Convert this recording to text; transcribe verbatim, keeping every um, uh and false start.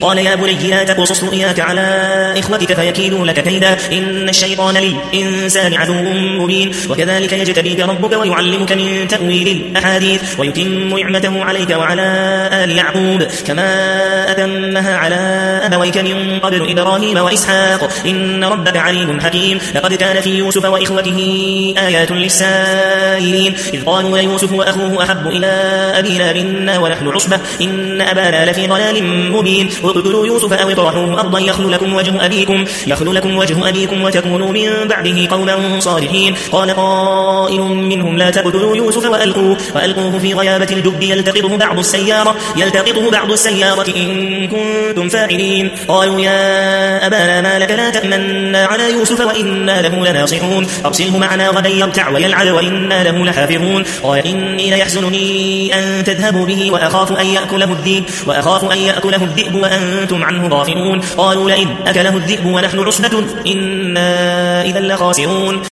قال يا بني لا تقصص رؤياك على إخوتك فيكيدوا لك كيدا إن الشيطان للإنسان عدو مبين وكذلك يجتبيك ربك ويعلمك من تأويل الأحاديث ويتم نعمته عليك وعلى آل يعقوب كما أتمها على أبويك من قبل إبراهيم وإسحاق إن ربك عليم حكيم لقد كان في يوسف وإخوته آيات للسائلين إذ قالوا يوسف وأخوه أحب إلى أبينا منا ونحن عصبة إن أبانا لفي ضلال مبين اقتلوا يوسف أو اطرحوه أرضا يخل لكم وجه أبيكم يخل لكم وجه أبيكم وتكونوا من بعده قوما صالحين قال قائل منهم لا تقتلوا يوسف وألقوه, وألقوه في غيابة الجب يلتقطه بعض السيارة يلتقطه بعض السيارة إن كنتم فاعلين قالوا يا أبانا ما لك لا تأمنا على يوسف وإنا له لناصحون أرسله معنا غدا يرتع ويلعب وإنا له لحافظون قال إني ليحزنني أن تذهبوا به وأخاف أن يأكله الذئب وأخاف أن يأكله الذئب وأنتم عنه غافلون قالوا لئن أكله الذئب ونحن عصبة إنا إذا لخاسرون